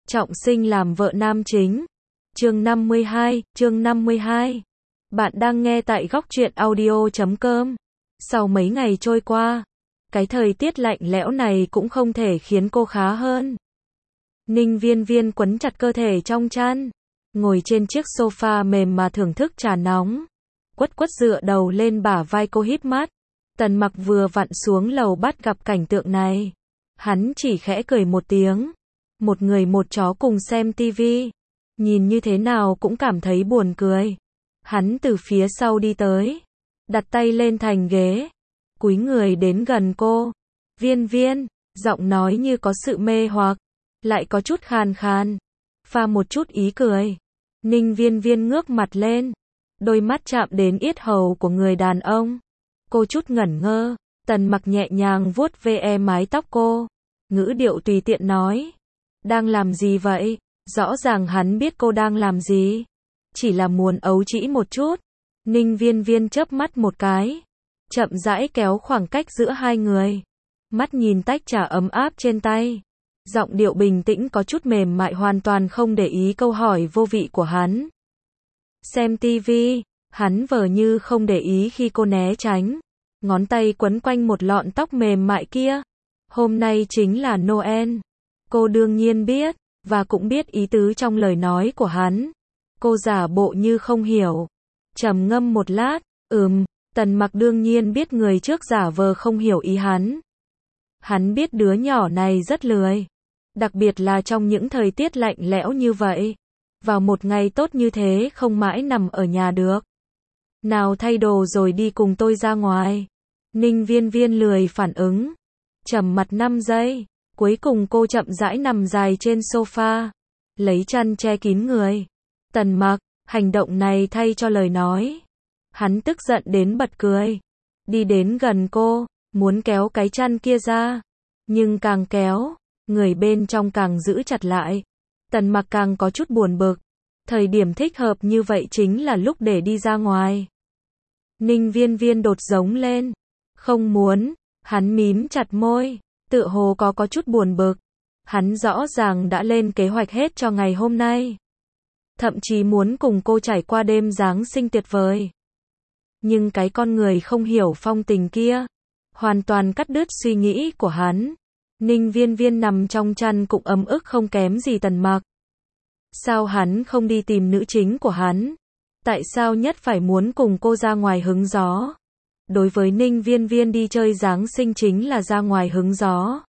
trọng sinh làm vợ nam chính. Chương 52. Bạn đang nghe tại góc truyện audio.com. Sau mấy ngày trôi qua, cái thời tiết lạnh lẽo này cũng không thể khiến cô khá hơn. Ninh Viên Viên quấn chặt cơ thể trong chăn, ngồi trên chiếc sofa mềm mà thưởng thức trà nóng. Quất quất dựa đầu lên bả vai cô híp mắt. Tần Mặc vừa vặn xuống lầu bắt gặp cảnh tượng này. Hắn chỉ khẽ cười một tiếng. Một người một chó cùng xem tivi, nhìn như thế nào cũng cảm thấy buồn cười. Hắn từ phía sau đi tới, đặt tay lên thành ghế, cúi người đến gần cô. Viên Viên, giọng nói như có sự mê hoặc, lại có chút khàn khàn, pha một chút ý cười. Ninh Viên Viên ngước mặt lên, đôi mắt chạm đến yết hầu của người đàn ông. Cô chút ngẩn ngơ. Tần Mặc nhẹ nhàng vuốt ve mái tóc cô, ngữ điệu tùy tiện nói: đang làm gì vậy? Rõ ràng hắn biết cô đang làm gì, chỉ là muốn ấu trĩ một chút. Ninh Viên Viên chớp mắt một cái, chậm rãi kéo khoảng cách giữa hai người, mắt nhìn tách trà ấm áp trên tay, giọng điệu bình tĩnh có chút mềm mại, hoàn toàn không để ý câu hỏi vô vị của hắn. Xem tivi, hắn vờ như không để ý khi cô né tránh, ngón tay quấn quanh một lọn tóc mềm mại kia. Hôm nay chính là Noel. Cô đương nhiên biết, và cũng biết ý tứ trong lời nói của hắn. Cô giả bộ như không hiểu, trầm ngâm một lát. Tần Mặc đương nhiên biết người trước giả vờ không hiểu ý hắn. Hắn biết đứa nhỏ này rất lười, đặc biệt là trong những thời tiết lạnh lẽo như vậy. Vào một ngày tốt như thế không mãi nằm ở nhà được. Nào thay đồ rồi đi cùng tôi ra ngoài. Ninh Viên Viên lười phản ứng, trầm mặt 5 giây. Cuối cùng cô chậm rãi nằm dài trên sofa, lấy chăn che kín người. Tần Mặc, hành động này thay cho lời nói. Hắn tức giận đến bật cười, đi đến gần cô, muốn kéo cái chăn kia ra. Nhưng càng kéo, người bên trong càng giữ chặt lại. Tần Mặc càng có chút buồn bực. Thời điểm thích hợp như vậy chính là lúc để đi ra ngoài. Ninh Viên Viên đột giống lên. Không muốn. Hắn mím chặt môi, tựa hồ có chút buồn bực. Hắn rõ ràng đã lên kế hoạch hết cho ngày hôm nay, thậm chí muốn cùng cô trải qua đêm Giáng sinh tuyệt vời. Nhưng cái con người không hiểu phong tình kia hoàn toàn cắt đứt suy nghĩ của hắn. Ninh Viên Viên nằm trong chăn cũng ấm ức không kém gì Tần Mặc. Sao hắn không đi tìm nữ chính của hắn? Tại sao nhất phải muốn cùng cô ra ngoài hứng gió? Đối với Ninh Viên Viên, đi chơi Giáng sinh chính là ra ngoài hứng gió.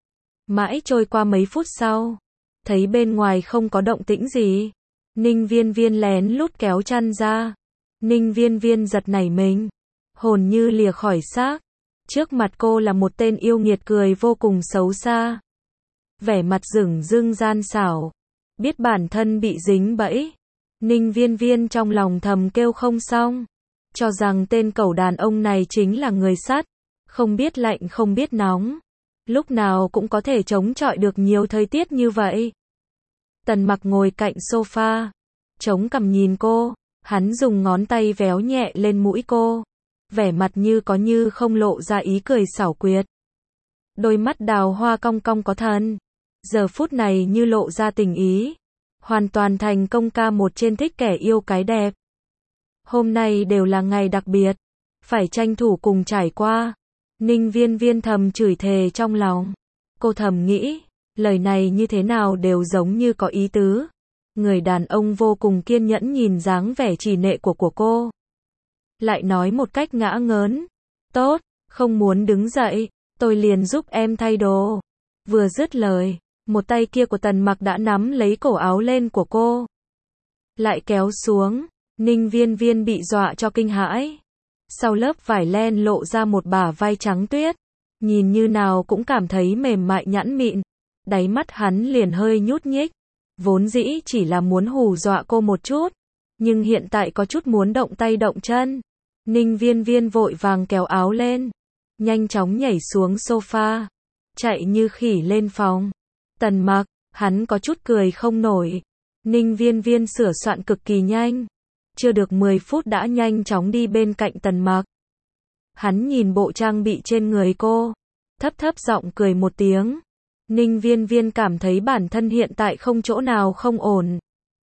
Mãi trôi qua mấy phút sau, thấy bên ngoài không có động tĩnh gì, Ninh Viên Viên lén lút kéo chăn ra. Ninh Viên Viên giật nảy mình, hồn như lìa khỏi xác. Trước mặt cô là một tên yêu nghiệt cười vô cùng xấu xa, vẻ mặt dửng dưng gian xảo, biết bản thân bị dính bẫy. Ninh Viên Viên trong lòng thầm kêu không xong, cho rằng tên cẩu đàn ông này chính là người sắt, không biết lạnh không biết nóng, lúc nào cũng có thể chống chọi được nhiều thời tiết như vậy. Tần Mặc ngồi cạnh sofa, chống cằm nhìn cô, hắn dùng ngón tay véo nhẹ lên mũi cô, vẻ mặt như có như không lộ ra ý cười xảo quyệt. Đôi mắt đào hoa cong cong có thần, giờ phút này như lộ ra tình ý, hoàn toàn thành công ca một trên thích kẻ yêu cái đẹp. Hôm nay đều là ngày đặc biệt, phải tranh thủ cùng trải qua. Ninh Viên Viên thầm chửi thề trong lòng. Cô thầm nghĩ, lời này như thế nào đều giống như có ý tứ. Người đàn ông vô cùng kiên nhẫn nhìn dáng vẻ trì nệ của cô, lại nói một cách ngã ngớn: tốt, không muốn đứng dậy, tôi liền giúp em thay đồ. Vừa dứt lời, một tay kia của Tần Mặc đã nắm lấy cổ áo lên của cô, lại kéo xuống. Ninh Viên Viên bị dọa cho kinh hãi. Sau lớp vải len lộ ra một bả vai trắng tuyết, nhìn như nào cũng cảm thấy mềm mại nhẵn mịn. Đáy mắt hắn liền hơi nhút nhích. Vốn dĩ chỉ là muốn hù dọa cô một chút, nhưng hiện tại có chút muốn động tay động chân. Ninh Viên Viên vội vàng kéo áo lên, nhanh chóng nhảy xuống sofa, chạy như khỉ lên phòng. Tần Mặc, hắn có chút cười không nổi. Ninh Viên Viên sửa soạn cực kỳ nhanh, chưa được 10 phút đã nhanh chóng đi bên cạnh Tần Mặc. Hắn nhìn bộ trang bị trên người cô, thấp thấp giọng cười một tiếng. Ninh Viên Viên cảm thấy bản thân hiện tại không chỗ nào không ổn.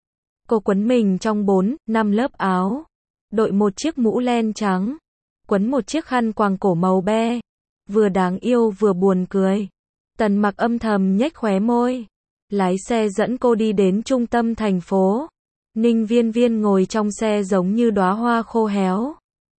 Cô quấn mình trong 4-5 lớp áo, đội một chiếc mũ len trắng, quấn một chiếc khăn quàng cổ màu be, vừa đáng yêu vừa buồn cười. Tần Mặc âm thầm nhếch khóe môi, lái xe dẫn cô đi đến trung tâm thành phố. Ninh Viên Viên ngồi trong xe giống như đóa hoa khô héo,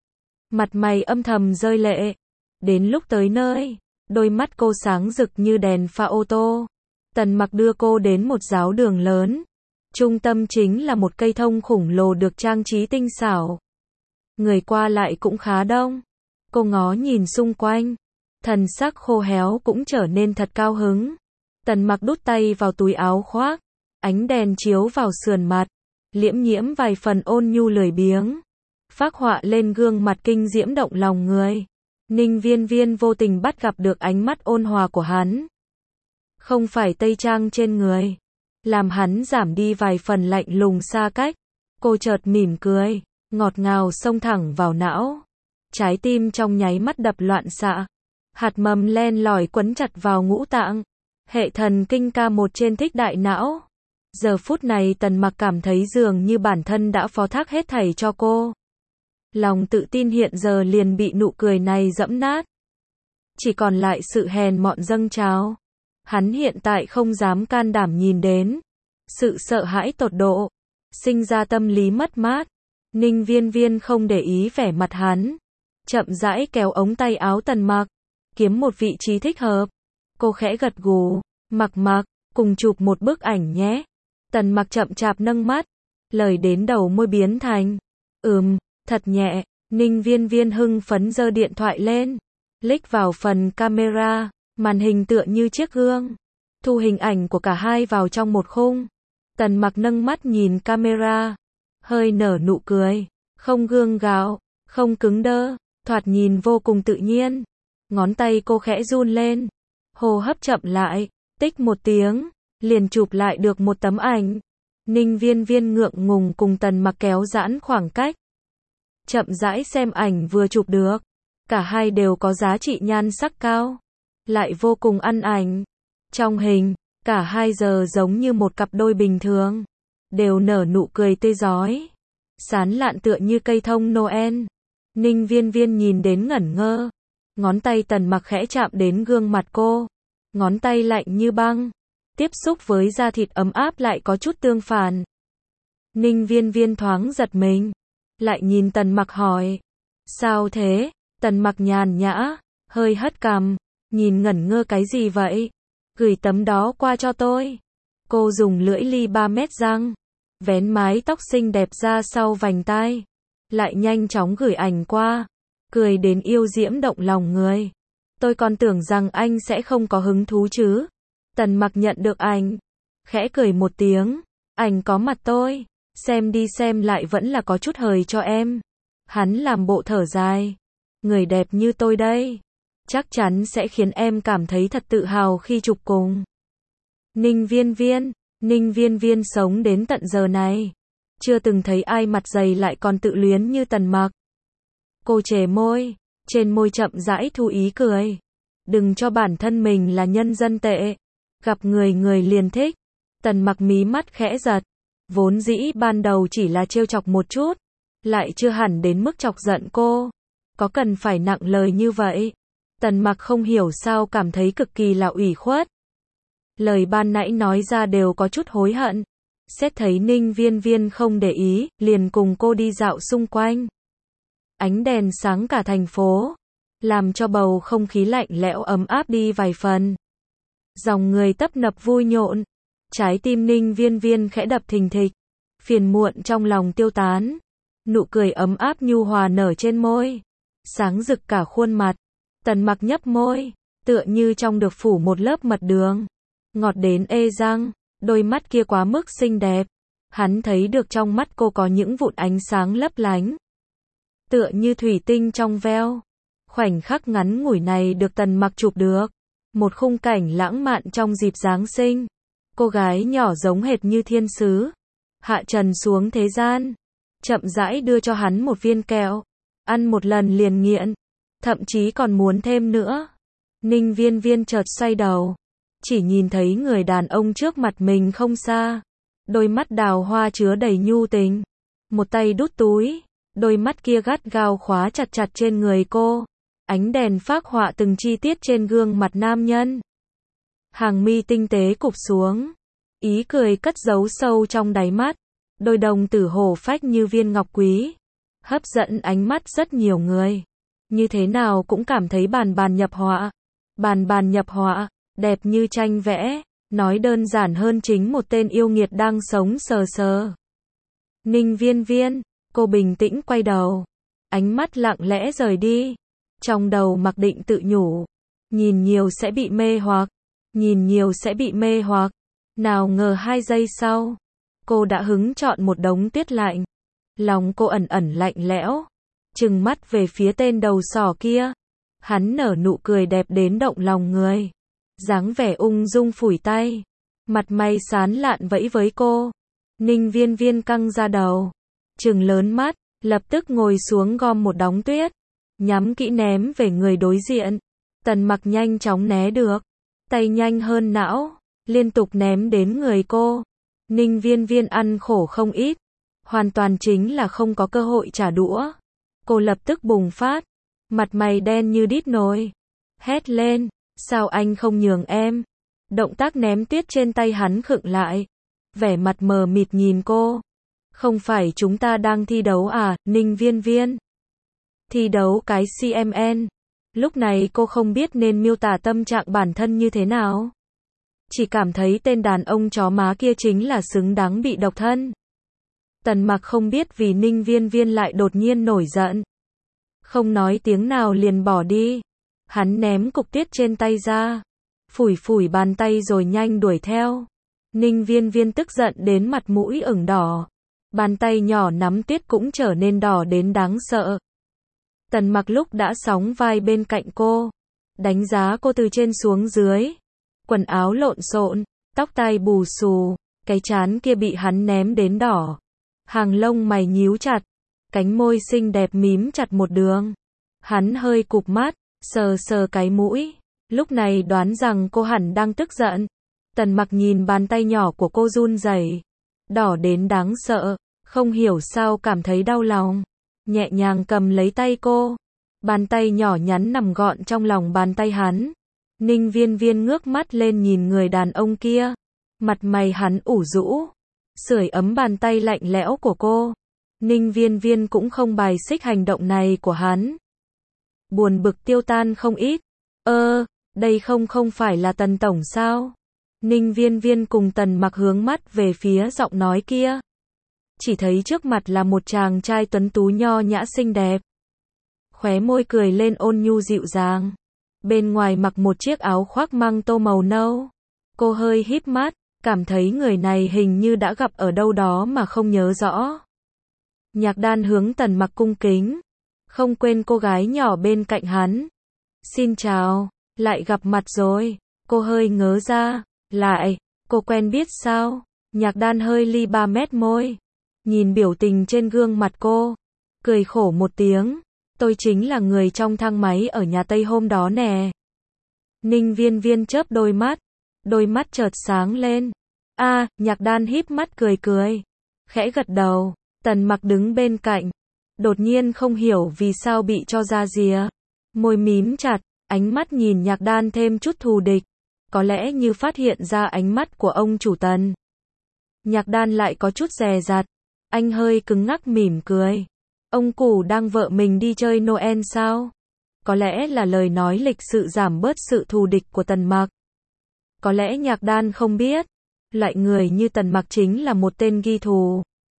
mặt mày âm thầm rơi lệ. Đến lúc tới nơi, đôi mắt cô sáng rực như đèn pha ô tô. Tần Mặc đưa cô đến một giáo đường lớn. Trung tâm chính là một cây thông khổng lồ được trang trí tinh xảo. Người qua lại cũng khá đông. Cô ngó nhìn xung quanh, thần sắc khô héo cũng trở nên thật cao hứng. Tần Mặc đút tay vào túi áo khoác, ánh đèn chiếu vào sườn mặt, liễm nhiễm vài phần ôn nhu lười biếng, phác họa lên gương mặt kinh diễm động lòng người. Ninh Viên Viên vô tình bắt gặp được ánh mắt ôn hòa của hắn. Không phải tây trang trên người, làm hắn giảm đi vài phần lạnh lùng xa cách. Cô chợt mỉm cười, ngọt ngào xông thẳng vào não. Trái tim trong nháy mắt đập loạn xạ. Hạt mầm len lỏi quấn chặt vào ngũ tạng. Hệ thần kinh K1 trên thích đại não. Giờ phút này Tần Mặc cảm thấy dường như bản thân đã phó thác hết thảy cho cô. Lòng tự tin hiện giờ liền bị nụ cười này dẫm nát. Chỉ còn lại sự hèn mọn dâng trào. Hắn hiện tại không dám can đảm nhìn đến. Sự sợ hãi tột độ, sinh ra tâm lý mất mát. Ninh Viên Viên không để ý vẻ mặt hắn, chậm rãi kéo ống tay áo Tần Mặc, kiếm một vị trí thích hợp. Cô khẽ gật gù, Mặc, cùng chụp một bức ảnh nhé. Tần Mặc chậm chạp nâng mắt, lời đến đầu môi biến thành, thật nhẹ. Ninh Viên Viên hưng phấn giơ điện thoại lên, click vào phần camera, màn hình tựa như chiếc gương, thu hình ảnh của cả hai vào trong một khung. Tần Mặc nâng mắt nhìn camera, hơi nở nụ cười, không gượng gạo, không cứng đơ, thoạt nhìn vô cùng tự nhiên. Ngón tay cô khẽ run lên, hô hấp chậm lại, tích một tiếng, liền chụp lại được một tấm ảnh. Ninh Viên Viên ngượng ngùng cùng Tần Mặc kéo giãn khoảng cách, chậm rãi xem ảnh vừa chụp được. Cả hai đều có giá trị nhan sắc cao, lại vô cùng ăn ảnh. Trong hình, cả hai giờ giống như một cặp đôi bình thường, đều nở nụ cười tươi rói, sán lạn tựa như cây thông Noel. Ninh Viên Viên nhìn đến ngẩn ngơ, ngón tay Tần Mặc khẽ chạm đến gương mặt cô, ngón tay lạnh như băng, tiếp xúc với da thịt ấm áp lại có chút tương phản. Ninh Viên Viên thoáng giật mình, lại nhìn Tần Mặc hỏi, sao thế? Tần Mặc nhàn nhã, hơi hất cằm, nhìn ngẩn ngơ cái gì vậy? Gửi tấm đó qua cho tôi. Cô dùng lưỡi li 3 mét răng, vén mái tóc xinh đẹp ra sau vành tai, lại nhanh chóng gửi ảnh qua, cười đến yêu diễm động lòng người. Tôi còn tưởng rằng anh sẽ không có hứng thú chứ. Tần Mặc nhận được ảnh, khẽ cười một tiếng, ảnh có mặt tôi, xem đi xem lại vẫn là có chút hời cho em. Hắn làm bộ thở dài, người đẹp như tôi đây, chắc chắn sẽ khiến em cảm thấy thật tự hào khi chụp cùng. Ninh Viên Viên sống đến tận giờ này, chưa từng thấy ai mặt dày lại còn tự luyến như Tần Mặc. Cô chề môi, trên môi chậm rãi thu ý cười. Đừng cho bản thân mình là nhân dân tệ, gặp người liền thích. Tần Mặc mí mắt khẽ giật, vốn dĩ ban đầu chỉ là trêu chọc một chút, lại chưa hẳn đến mức chọc giận cô. Có cần phải nặng lời như vậy? Tần Mặc không hiểu sao cảm thấy cực kỳ là ủy khuất. Lời ban nãy nói ra đều có chút hối hận. Xét thấy Ninh Viên Viên không để ý, liền cùng cô đi dạo xung quanh. Ánh đèn sáng cả thành phố, làm cho bầu không khí lạnh lẽo ấm áp đi vài phần. Dòng người tấp nập vui nhộn, trái tim Ninh Viên Viên khẽ đập thình thịch, phiền muộn trong lòng tiêu tán. Nụ cười ấm áp nhu hòa nở trên môi, sáng rực cả khuôn mặt. Tần Mặc nhấp môi, tựa như trong được phủ một lớp mật đường, ngọt đến ê răng. Đôi mắt kia quá mức xinh đẹp, hắn thấy được trong mắt cô có những vụn ánh sáng lấp lánh, tựa như thủy tinh trong veo. Khoảnh khắc ngắn ngủi này được Tần Mặc chụp được, một khung cảnh lãng mạn trong dịp Giáng sinh. Cô gái nhỏ giống hệt như thiên sứ, hạ trần xuống thế gian, chậm rãi đưa cho hắn một viên kẹo, ăn một lần liền nghiện, thậm chí còn muốn thêm nữa. Ninh Viên Viên chợt xoay đầu, chỉ nhìn thấy người đàn ông trước mặt mình không xa. Đôi mắt đào hoa chứa đầy nhu tình. Một tay đút túi, đôi mắt kia gắt gao khóa chặt chặt trên người cô. Ánh đèn phác họa từng chi tiết trên gương mặt nam nhân. Hàng mi tinh tế cụp xuống. Ý cười cất giấu sâu trong đáy mắt. Đôi đồng tử hổ phách như viên ngọc quý. Hấp dẫn ánh mắt rất nhiều người. Như thế nào cũng cảm thấy bàn bàn nhập họa. Bàn bàn nhập họa, đẹp như tranh vẽ. Nói đơn giản hơn chính một tên yêu nghiệt đang sống sờ sờ. Ninh Viên Viên, cô bình tĩnh quay đầu. Ánh mắt lặng lẽ rời đi. Trong đầu mặc định tự nhủ. Nhìn nhiều sẽ bị mê hoặc. Nhìn nhiều sẽ bị mê hoặc. Nào ngờ 2 giây sau. Cô đã hứng chọn một đống tuyết lạnh. Lòng cô ẩn ẩn lạnh lẽo. Trừng mắt về phía tên đầu sỏ kia. Hắn nở nụ cười đẹp đến động lòng người. Dáng vẻ ung dung phủi tay. Mặt mày sán lạn vẫy với cô. Ninh Viên Viên căng ra đầu. Trừng lớn mắt, lập tức ngồi xuống gom một đống tuyết. Nhắm kỹ ném về người đối diện. Tần Mặc nhanh chóng né được. Tay nhanh hơn não. Liên tục ném đến người cô. Ninh Viên Viên ăn khổ không ít. Hoàn toàn chính là không có cơ hội trả đũa. Cô lập tức bùng phát. Mặt mày đen như đít nồi. Hét lên. Sao anh không nhường em? Động tác ném tuyết trên tay hắn khựng lại. Vẻ mặt mờ mịt nhìn cô. Không phải chúng ta đang thi đấu à, Ninh Viên Viên? Thi đấu cái CMN. Lúc này cô không biết nên miêu tả tâm trạng bản thân như thế nào. Chỉ cảm thấy tên đàn ông chó má kia chính là xứng đáng bị độc thân. Tần Mặc không biết vì Ninh Viên Viên lại đột nhiên nổi giận. Không nói tiếng nào liền bỏ đi. Hắn ném cục tuyết trên tay ra. Phủi phủi bàn tay rồi nhanh đuổi theo. Ninh Viên Viên tức giận đến mặt mũi ửng đỏ. Bàn tay nhỏ nắm tuyết cũng trở nên đỏ đến đáng sợ. Tần Mặc lúc đã sóng vai bên cạnh cô. Đánh giá cô từ trên xuống dưới. Quần áo lộn xộn, tóc tai bù xù. Cái trán kia bị hắn ném đến đỏ. Hàng lông mày nhíu chặt. Cánh môi xinh đẹp mím chặt một đường. Hắn hơi cụp mắt, sờ sờ cái mũi. Lúc này đoán rằng cô hẳn đang tức giận. Tần Mặc nhìn bàn tay nhỏ của cô run rẩy, đỏ đến đáng sợ, không hiểu sao cảm thấy đau lòng. Nhẹ nhàng cầm lấy tay cô. Bàn tay nhỏ nhắn nằm gọn trong lòng bàn tay hắn. Ninh Viên Viên ngước mắt lên nhìn người đàn ông kia. Mặt mày hắn ủ rũ. Sưởi ấm bàn tay lạnh lẽo của cô. Ninh Viên Viên cũng không bài xích hành động này của hắn. Buồn bực tiêu tan không ít. Đây không phải là Tần Tổng sao? Ninh Viên Viên cùng Tần Mặc hướng mắt về phía giọng nói kia. Chỉ thấy trước mặt là một chàng trai tuấn tú nho nhã xinh đẹp. Khóe môi cười lên ôn nhu dịu dàng. Bên ngoài mặc một chiếc áo khoác măng tô màu nâu. Cô hơi híp mắt, cảm thấy người này hình như đã gặp ở đâu đó mà không nhớ rõ. Nhạc Đan hướng Tần Mặc cung kính. Không quên cô gái nhỏ bên cạnh hắn. Xin chào, lại gặp mặt rồi. Cô hơi ngớ ra. Lại, cô quen biết sao? Nhạc Đan hơi li 3 mét môi. Nhìn biểu tình trên gương mặt cô. Cười khổ một tiếng. Tôi chính là người trong thang máy ở nhà Tây hôm đó nè. Ninh Viên Viên chớp đôi mắt. Đôi mắt chợt sáng lên. Nhạc Đan híp mắt cười cười. Khẽ gật đầu. Tần Mặc đứng bên cạnh. Đột nhiên không hiểu vì sao bị cho ra rìa. Môi mím chặt. Ánh mắt nhìn Nhạc Đan thêm chút thù địch. Có lẽ như phát hiện ra ánh mắt của ông chủ Tần. Nhạc Đan lại có chút dè dặt. Anh hơi cứng ngắc mỉm cười. Ông cụ đang vợ mình đi chơi Noel sao? Có lẽ là lời nói lịch sự giảm bớt sự thù địch của Tần Mặc. Có lẽ Nhạc Đan không biết. Loại người như Tần Mặc chính là một tên ghi thù.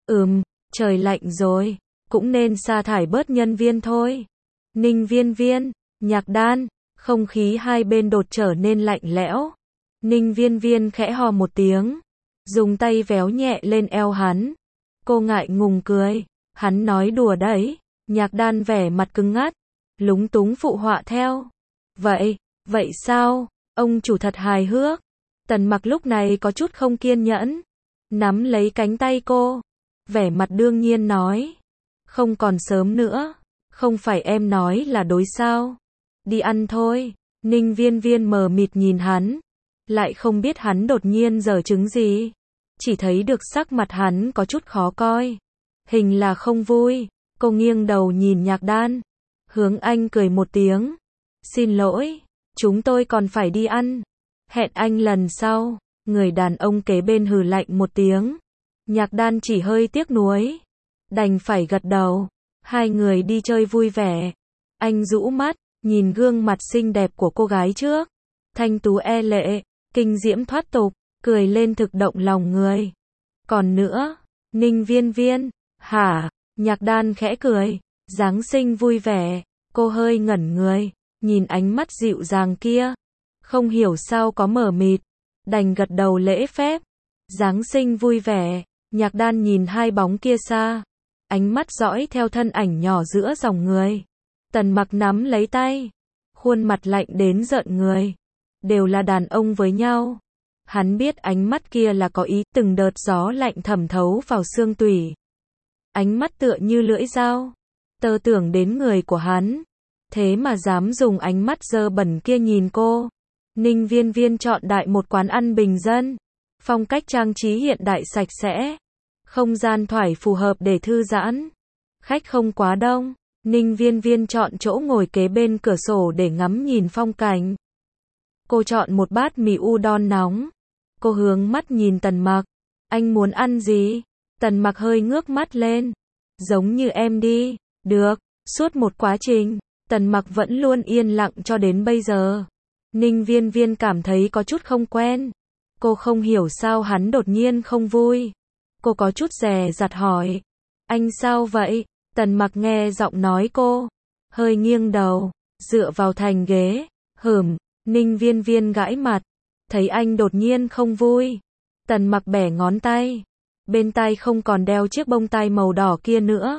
Trời lạnh rồi. Cũng nên sa thải bớt nhân viên thôi. Ninh Viên Viên, Nhạc Đan. Không khí hai bên đột trở nên lạnh lẽo. Ninh Viên Viên khẽ hò một tiếng. Dùng tay véo nhẹ lên eo hắn. Cô ngại ngùng cười. Hắn nói đùa đấy. Nhạc Đan vẻ mặt cứng ngắt. Lúng túng phụ họa theo. Vậy sao? Ông chủ thật hài hước. Tần Mặc lúc này có chút không kiên nhẫn. Nắm lấy cánh tay cô. Vẻ mặt đương nhiên nói. Không còn sớm nữa. Không phải em nói là đối sao? Đi ăn thôi. Ninh Viên Viên mờ mịt nhìn hắn. lại không biết hắn đột nhiên giở trứng gì. Chỉ thấy được sắc mặt hắn có chút khó coi. Hình là không vui. Cô nghiêng đầu nhìn Nhạc Đan. Hướng Anh cười một tiếng. Xin lỗi, chúng tôi còn phải đi ăn. Hẹn anh lần sau. Người đàn ông kế bên hừ lạnh một tiếng. Nhạc Đan chỉ hơi tiếc nuối. Đành phải gật đầu. Hai người đi chơi vui vẻ. Anh rũ mắt, nhìn gương mặt xinh đẹp của cô gái trước. Thanh tú e lệ, kinh diễm thoát tục, cười lên thực động lòng người. Còn nữa, Ninh Viên Viên, hả? Nhạc Đan khẽ cười, Giáng sinh vui vẻ. Cô hơi ngẩn người, nhìn ánh mắt dịu dàng kia. Không hiểu sao có mờ mịt, đành gật đầu lễ phép. Giáng sinh vui vẻ. Nhạc Đan nhìn hai bóng kia xa. Ánh mắt dõi theo thân ảnh nhỏ giữa dòng người. Tần Mặc nắm lấy tay. Khuôn mặt lạnh đến rợn người. Đều là đàn ông với nhau. Hắn biết ánh mắt kia là có ý, từng đợt gió lạnh thẩm thấu vào xương tủy. Ánh mắt tựa như lưỡi dao. Tơ tưởng đến người của hắn. Thế mà dám dùng ánh mắt dơ bẩn kia nhìn cô. Ninh Viên Viên chọn đại một quán ăn bình dân. Phong cách trang trí hiện đại sạch sẽ. Không gian thoải phù hợp để thư giãn. Khách không quá đông. Ninh Viên Viên chọn chỗ ngồi kế bên cửa sổ để ngắm nhìn phong cảnh. Cô chọn một bát mì udon nóng. Cô hướng mắt nhìn Tần Mặc. Anh muốn ăn gì? Tần Mặc hơi ngước mắt lên. Giống như em đi. Được. Suốt một quá trình, Tần Mặc vẫn luôn yên lặng cho đến bây giờ. Ninh Viên Viên cảm thấy có chút không quen. Cô không hiểu sao hắn đột nhiên không vui. Cô có chút dè dặt hỏi. Anh sao vậy? Tần Mặc nghe giọng nói cô. Hơi nghiêng đầu. Dựa vào thành ghế. Ninh Viên Viên gãi mặt. Thấy anh đột nhiên không vui. Tần Mặc bẻ ngón tay. Bên tai không còn đeo chiếc bông tai màu đỏ kia nữa.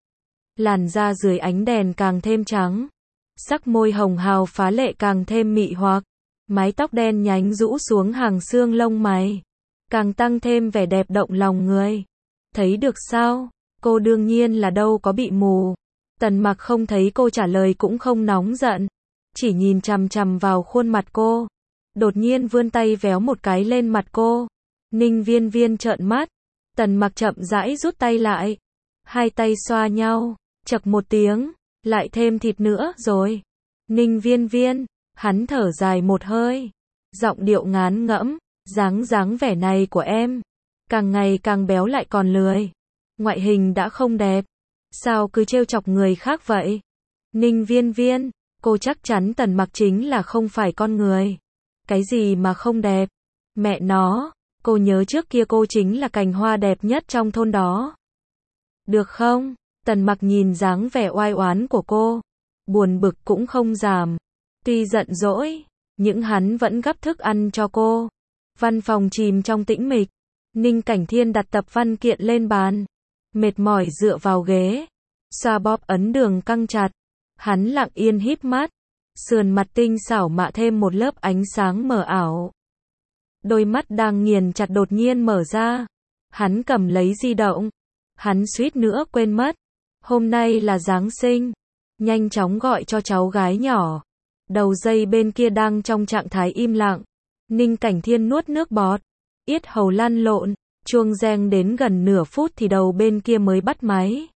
Làn da dưới ánh đèn càng thêm trắng. Sắc môi hồng hào phá lệ càng thêm mị hoặc. Mái tóc đen nhánh rũ xuống hàng xương lông mày. Càng tăng thêm vẻ đẹp động lòng người. Thấy được sao? Cô đương nhiên là đâu có bị mù. Tần Mặc không thấy cô trả lời cũng không nóng giận. Chỉ nhìn chằm chằm vào khuôn mặt cô. Đột nhiên vươn tay véo một cái lên mặt cô. Ninh Viên Viên trợn mắt. Tần Mặc chậm rãi rút tay lại. Hai tay xoa nhau. Chậc một tiếng. Lại thêm thịt nữa rồi. Ninh Viên Viên. Hắn thở dài một hơi. Giọng điệu ngán ngẫm. Dáng vẻ này của em. Càng ngày càng béo lại còn lười. Ngoại hình đã không đẹp. Sao cứ trêu chọc người khác vậy? Ninh Viên Viên. Cô chắc chắn Tần Mặc chính là không phải con người. Cái gì mà không đẹp? Mẹ nó. Cô nhớ trước kia cô chính là cành hoa đẹp nhất trong thôn đó. Được không? Tần Mặc nhìn dáng vẻ oai oán của cô. Buồn bực cũng không giảm. Tuy giận dỗi, nhưng hắn vẫn gắp thức ăn cho cô. Văn phòng chìm trong tĩnh mịch. Ninh Cảnh Thiên đặt tập văn kiện lên bàn. Mệt mỏi dựa vào ghế. Xoa bóp ấn đường căng chặt. Hắn lặng yên híp mắt. Sườn mặt tinh xảo mạ thêm một lớp ánh sáng mờ ảo. Đôi mắt đang nghiền chặt đột nhiên mở ra. Hắn cầm lấy di động. Hắn suýt nữa quên mất. Hôm nay là Giáng sinh. Nhanh chóng gọi cho cháu gái nhỏ. Đầu dây bên kia đang trong trạng thái im lặng. Ninh Cảnh Thiên nuốt nước bọt. Yết hầu lăn lộn. Chuông reng đến gần nửa phút thì đầu bên kia mới bắt máy.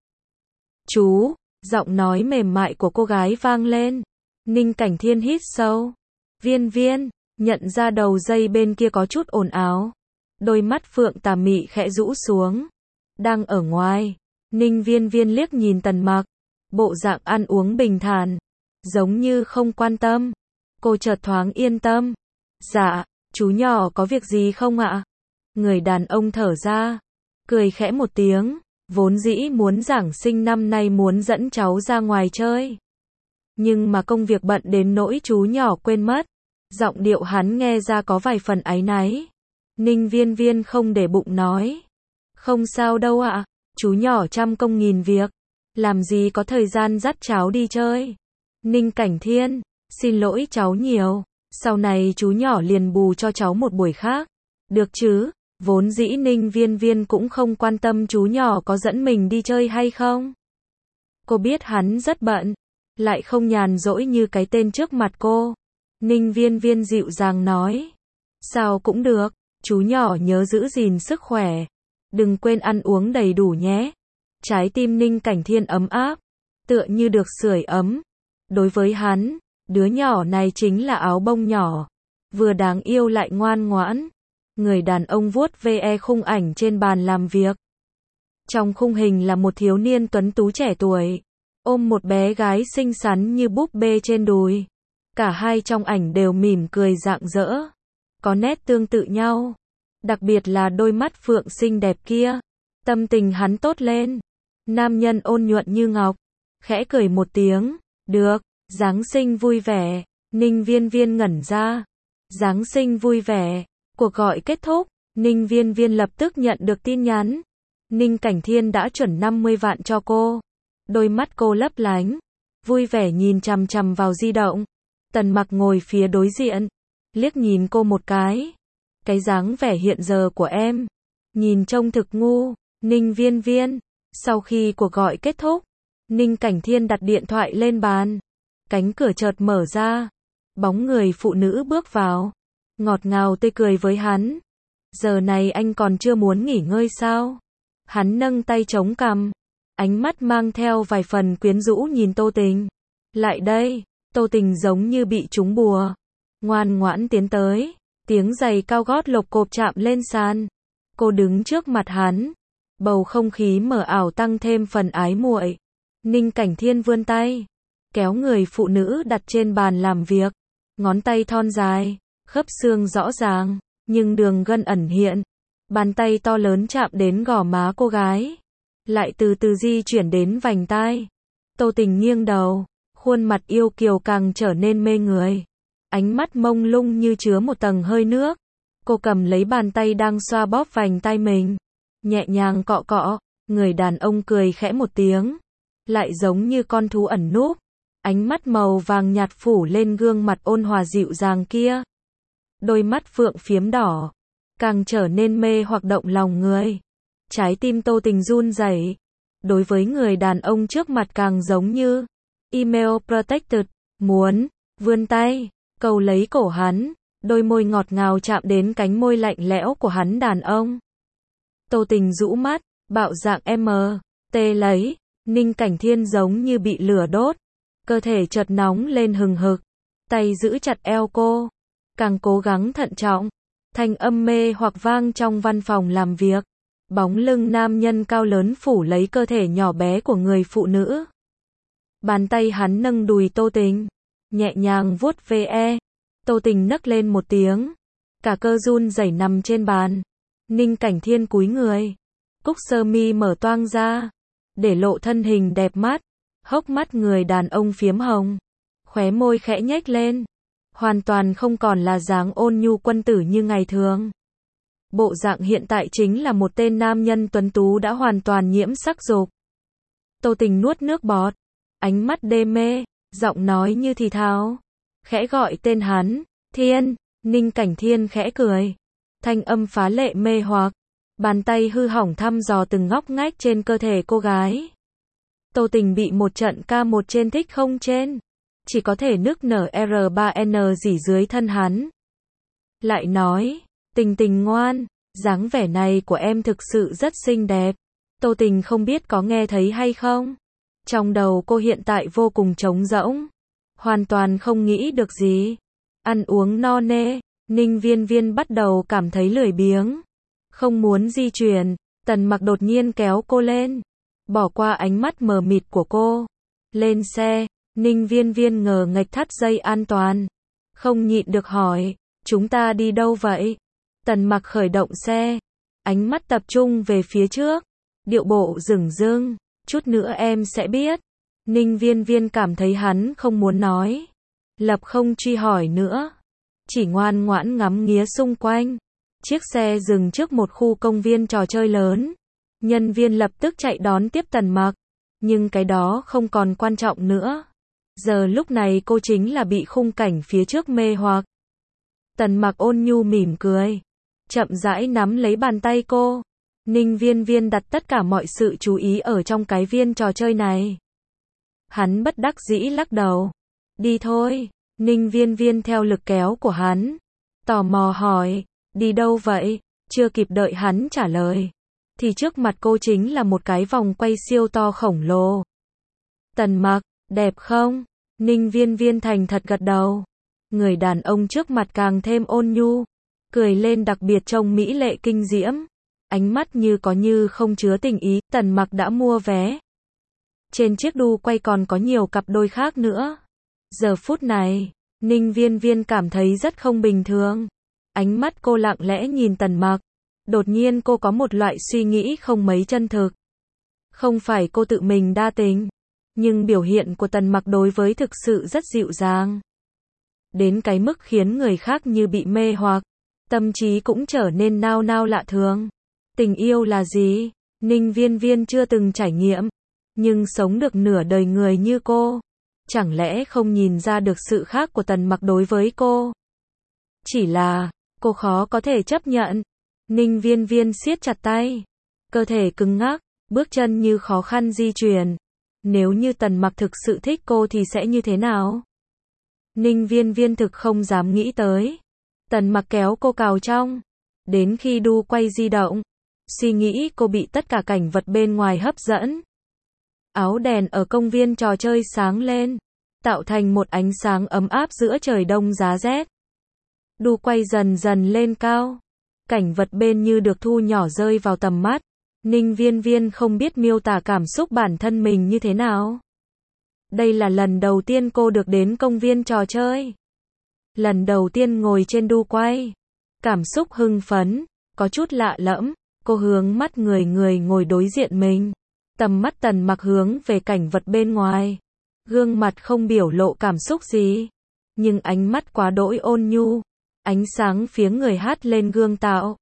Chú, giọng nói mềm mại của cô gái vang lên. Ninh Cảnh Thiên hít sâu. Viên Viên, nhận ra đầu dây bên kia có chút ồn ào. Đôi mắt phượng tà mị khẽ rũ xuống. Đang ở ngoài. Ninh Viên Viên liếc nhìn Tần Mặc. Bộ dạng ăn uống bình thản. Giống như không quan tâm. Cô chợt thoáng yên tâm. Dạ, chú nhỏ có việc gì không ạ? Người đàn ông thở ra. Cười khẽ một tiếng. Vốn dĩ muốn Giáng sinh năm nay muốn dẫn cháu ra ngoài chơi. Nhưng mà công việc bận đến nỗi chú nhỏ quên mất. Giọng điệu hắn nghe ra có vài phần áy náy. Ninh Viên Viên không để bụng nói. Không sao đâu ạ. Chú nhỏ trăm công nghìn việc. Làm gì có thời gian dắt cháu đi chơi. Ninh Cảnh Thiên, xin lỗi cháu nhiều. Sau này chú nhỏ liền bù cho cháu một buổi khác. Được chứ? Vốn dĩ Ninh Viên Viên cũng không quan tâm chú nhỏ có dẫn mình đi chơi hay không. Cô biết hắn rất bận. Lại không nhàn rỗi như cái tên trước mặt cô. Ninh Viên Viên dịu dàng nói. Sao cũng được, chú nhỏ nhớ giữ gìn sức khỏe. Đừng quên ăn uống đầy đủ nhé. Trái tim Ninh Cảnh Thiên ấm áp, tựa như được sưởi ấm. Đối với hắn, đứa nhỏ này chính là áo bông nhỏ, vừa đáng yêu lại ngoan ngoãn. Người đàn ông vuốt ve khung ảnh trên bàn làm việc. Trong khung hình là một thiếu niên tuấn tú trẻ tuổi, ôm một bé gái xinh xắn như búp bê trên đùi. Cả hai trong ảnh đều mỉm cười rạng rỡ, có nét tương tự nhau. Đặc biệt là đôi mắt phượng xinh đẹp kia. Tâm tình hắn tốt lên. Nam nhân ôn nhuận như ngọc, khẽ cười một tiếng, được, Giáng sinh vui vẻ. Ninh Viên Viên ngẩn ra. Giáng sinh vui vẻ. Cuộc gọi kết thúc, Ninh Viên Viên lập tức nhận được tin nhắn. Ninh Cảnh Thiên đã chuẩn 50 vạn cho cô. Đôi mắt cô lấp lánh, vui vẻ nhìn chằm chằm vào di động. Tần Mặc ngồi phía đối diện, liếc nhìn cô một cái. Cái dáng vẻ hiện giờ của em, nhìn trông thực ngu. Ninh Viên Viên. Sau khi cuộc gọi kết thúc, Ninh Cảnh Thiên đặt điện thoại lên bàn. Cánh cửa chợt mở ra, bóng người phụ nữ bước vào, ngọt ngào tươi cười với hắn. Giờ này anh còn chưa muốn nghỉ ngơi sao? Hắn nâng tay chống cằm, ánh mắt mang theo vài phần quyến rũ nhìn Tô Tình. Lại đây. Tô Tình giống như bị trúng bùa, ngoan ngoãn tiến tới, tiếng giày cao gót lộc cộp chạm lên sàn. Cô đứng trước mặt hắn, bầu không khí mờ ảo tăng thêm phần ái muội. Ninh Cảnh Thiên vươn tay, kéo người phụ nữ đặt trên bàn làm việc, ngón tay thon dài, khớp xương rõ ràng, nhưng đường gân ẩn hiện. Bàn tay to lớn chạm đến gò má cô gái, lại từ từ di chuyển đến vành tai. Tô Tình nghiêng đầu, khuôn mặt yêu kiều càng trở nên mê người. Ánh mắt mông lung như chứa một tầng hơi nước. Cô cầm lấy bàn tay đang xoa bóp vành tai mình, nhẹ nhàng cọ cọ. Người đàn ông cười khẽ một tiếng, lại giống như con thú ẩn núp. Ánh mắt màu vàng nhạt phủ lên gương mặt ôn hòa dịu dàng kia. Đôi mắt phượng phiếm đỏ, càng trở nên mê hoặc động lòng người. Trái tim Tô Tình run rẩy. Đối với người đàn ông trước mặt càng giống như email protected, muốn vươn tay cầu lấy cổ hắn, đôi môi ngọt ngào chạm đến cánh môi lạnh lẽo của hắn đàn ông. Tô Tình rũ mắt, bạo dạng M.T. lấy. Ninh Cảnh Thiên giống như bị lửa đốt, cơ thể chợt nóng lên hừng hực, tay giữ chặt eo cô, càng cố gắng thận trọng. Thanh âm mê hoặc vang trong văn phòng làm việc. Bóng lưng nam nhân cao lớn phủ lấy cơ thể nhỏ bé của người phụ nữ. Bàn tay hắn nâng đùi Tô Tình, nhẹ nhàng vuốt ve. Tô Tình nấc lên một tiếng, cả cơ run rẩy nằm trên bàn. Ninh Cảnh Thiên cúi người, cúc sơ mi mở toang ra, để lộ thân hình đẹp mắt. Hốc mắt người đàn ông phiếm hồng, khóe môi khẽ nhếch lên, hoàn toàn không còn là dáng ôn nhu quân tử như ngày thường. Bộ dạng hiện tại chính là một tên nam nhân tuấn tú đã hoàn toàn nhiễm sắc dục. Tô Tình nuốt nước bọt, ánh mắt đê mê, giọng nói như thì thào, khẽ gọi tên hắn. Thiên. Ninh Cảnh Thiên khẽ cười, thanh âm phá lệ mê hoặc, bàn tay hư hỏng thăm dò từng ngóc ngách trên cơ thể cô gái. Tô Tình bị một trận ca một trên thích không trên, chỉ có thể nức nở R3N rỉ dưới thân hắn. Lại nói, Tình Tình ngoan, dáng vẻ này của em thực sự rất xinh đẹp. Tô Tình không biết có nghe thấy hay không. Trong đầu cô hiện tại vô cùng trống rỗng, hoàn toàn không nghĩ được gì. Ăn uống no nê, Ninh Viên Viên bắt đầu cảm thấy lười biếng, không muốn di chuyển. Tần Mặc đột nhiên kéo cô lên, bỏ qua ánh mắt mờ mịt của cô. Lên xe. Ninh Viên Viên ngờ nghệch thắt dây an toàn, không nhịn được hỏi, chúng ta đi đâu vậy? Tần Mặc khởi động xe, ánh mắt tập trung về phía trước, điệu bộ dửng dưng, chút nữa em sẽ biết. Ninh Viên Viên cảm thấy hắn không muốn nói, lập không truy hỏi nữa, chỉ ngoan ngoãn ngắm nghía xung quanh. Chiếc xe dừng trước một khu công viên trò chơi lớn. Nhân viên lập tức chạy đón tiếp Tần Mặc, nhưng cái đó không còn quan trọng nữa. Giờ lúc này cô chính là bị khung cảnh phía trước mê hoặc. Tần Mặc ôn nhu mỉm cười, chậm rãi nắm lấy bàn tay cô. Ninh Viên Viên đặt tất cả mọi sự chú ý ở trong cái viên trò chơi này. Hắn bất đắc dĩ lắc đầu. Đi thôi. Ninh Viên Viên theo lực kéo của hắn, tò mò hỏi, đi đâu vậy? Chưa kịp đợi hắn trả lời, thì trước mặt cô chính là một cái vòng quay siêu to khổng lồ. Tần Mặc, đẹp không? Ninh Viên Viên thành thật gật đầu. Người đàn ông trước mặt càng thêm ôn nhu, cười lên đặc biệt trông mỹ lệ kinh diễm. Ánh mắt như có như không chứa tình ý. Tần Mặc đã mua vé. Trên chiếc đu quay còn có nhiều cặp đôi khác nữa. Giờ phút này, Ninh Viên Viên cảm thấy rất không bình thường. Ánh mắt cô lặng lẽ nhìn Tần Mặc. Đột nhiên cô có một loại suy nghĩ không mấy chân thực. Không phải cô tự mình đa tình, nhưng biểu hiện của Tần Mặc đối với thực sự rất dịu dàng. Đến cái mức khiến người khác như bị mê hoặc, tâm trí cũng trở nên nao nao lạ thường. Tình yêu là gì? Ninh Viên Viên chưa từng trải nghiệm, nhưng sống được nửa đời người như cô, chẳng lẽ không nhìn ra được sự khác của Tần Mặc đối với cô? Chỉ là, cô khó có thể chấp nhận. Ninh Viên Viên siết chặt tay, cơ thể cứng ngắc, bước chân như khó khăn di chuyển. Nếu như Tần Mặc thực sự thích cô thì sẽ như thế nào? Ninh Viên Viên thực không dám nghĩ tới. Tần Mặc kéo cô cào trong, đến khi đu quay di động, suy nghĩ cô bị tất cả cảnh vật bên ngoài hấp dẫn. Áo đèn ở công viên trò chơi sáng lên, tạo thành một ánh sáng ấm áp giữa trời đông giá rét. Đu quay dần dần lên cao, cảnh vật bên như được thu nhỏ rơi vào tầm mắt. Ninh Viên Viên không biết miêu tả cảm xúc bản thân mình như thế nào. Đây là lần đầu tiên cô được đến công viên trò chơi. Lần đầu tiên ngồi trên đu quay. Cảm xúc hưng phấn, có chút lạ lẫm. Cô hướng mắt người ngồi đối diện mình. Tầm mắt Tần Mặc hướng về cảnh vật bên ngoài. Gương mặt không biểu lộ cảm xúc gì, nhưng ánh mắt quá đỗi ôn nhu. Ánh sáng phía người hát lên gương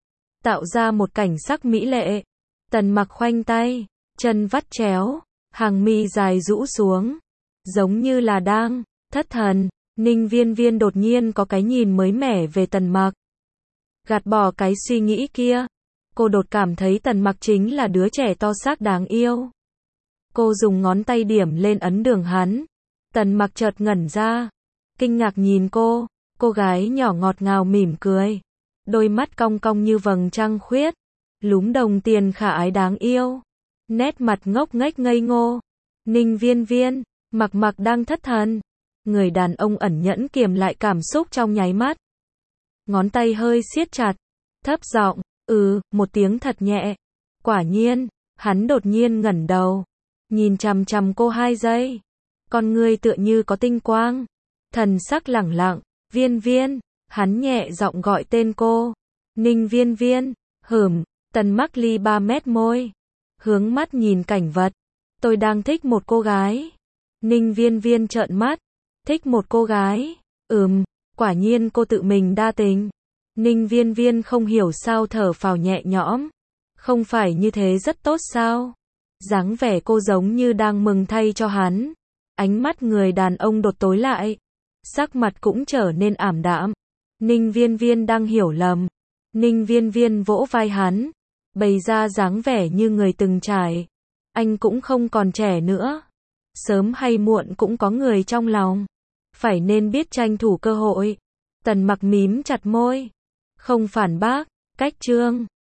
tạo ra một cảnh sắc mỹ lệ. Tần Mặc khoanh tay, chân vắt chéo, hàng mi dài rũ xuống, giống như là đang thất thần. Ninh Viên Viên đột nhiên có cái nhìn mới mẻ về Tần Mặc. Gạt bỏ cái suy nghĩ kia, cô đột cảm thấy Tần Mặc chính là đứa trẻ to xác đáng yêu. Cô dùng ngón tay điểm lên ấn đường hắn. Tần Mặc chợt ngẩn ra, kinh ngạc nhìn cô gái nhỏ ngọt ngào mỉm cười, đôi mắt cong cong như vầng trăng khuyết, lúm đồng tiền khả ái đáng yêu, nét mặt ngốc nghếch ngây ngô. Ninh Viên Viên, Mặc đang thất thần. Người đàn ông ẩn nhẫn kiềm lại cảm xúc trong nháy mắt. Ngón tay hơi siết chặt, thấp giọng, một tiếng thật nhẹ. Quả nhiên, hắn đột nhiên ngẩng đầu, nhìn chằm chằm cô 2 giây. Con ngươi tựa như có tinh quang, thần sắc lẳng lặng. Viên Viên, hắn nhẹ giọng gọi tên cô. Ninh Viên Viên, Tần Mặc ly 3 mét môi, hướng mắt nhìn cảnh vật. Tôi đang thích một cô gái. Ninh Viên Viên trợn mắt, thích một cô gái? Quả nhiên cô tự mình đa tình. Ninh Viên Viên không hiểu sao thở phào nhẹ nhõm. Không phải như thế rất tốt sao? Dáng vẻ cô giống như đang mừng thay cho hắn. Ánh mắt người đàn ông đột tối lại, sắc mặt cũng trở nên ảm đạm. Ninh Viên Viên đang hiểu lầm. Ninh Viên Viên vỗ vai hắn, bày ra dáng vẻ như người từng trải. Anh cũng không còn trẻ nữa, sớm hay muộn cũng có người trong lòng, phải nên biết tranh thủ cơ hội. Tần Mặc mím chặt môi, không phản bác. Cách chương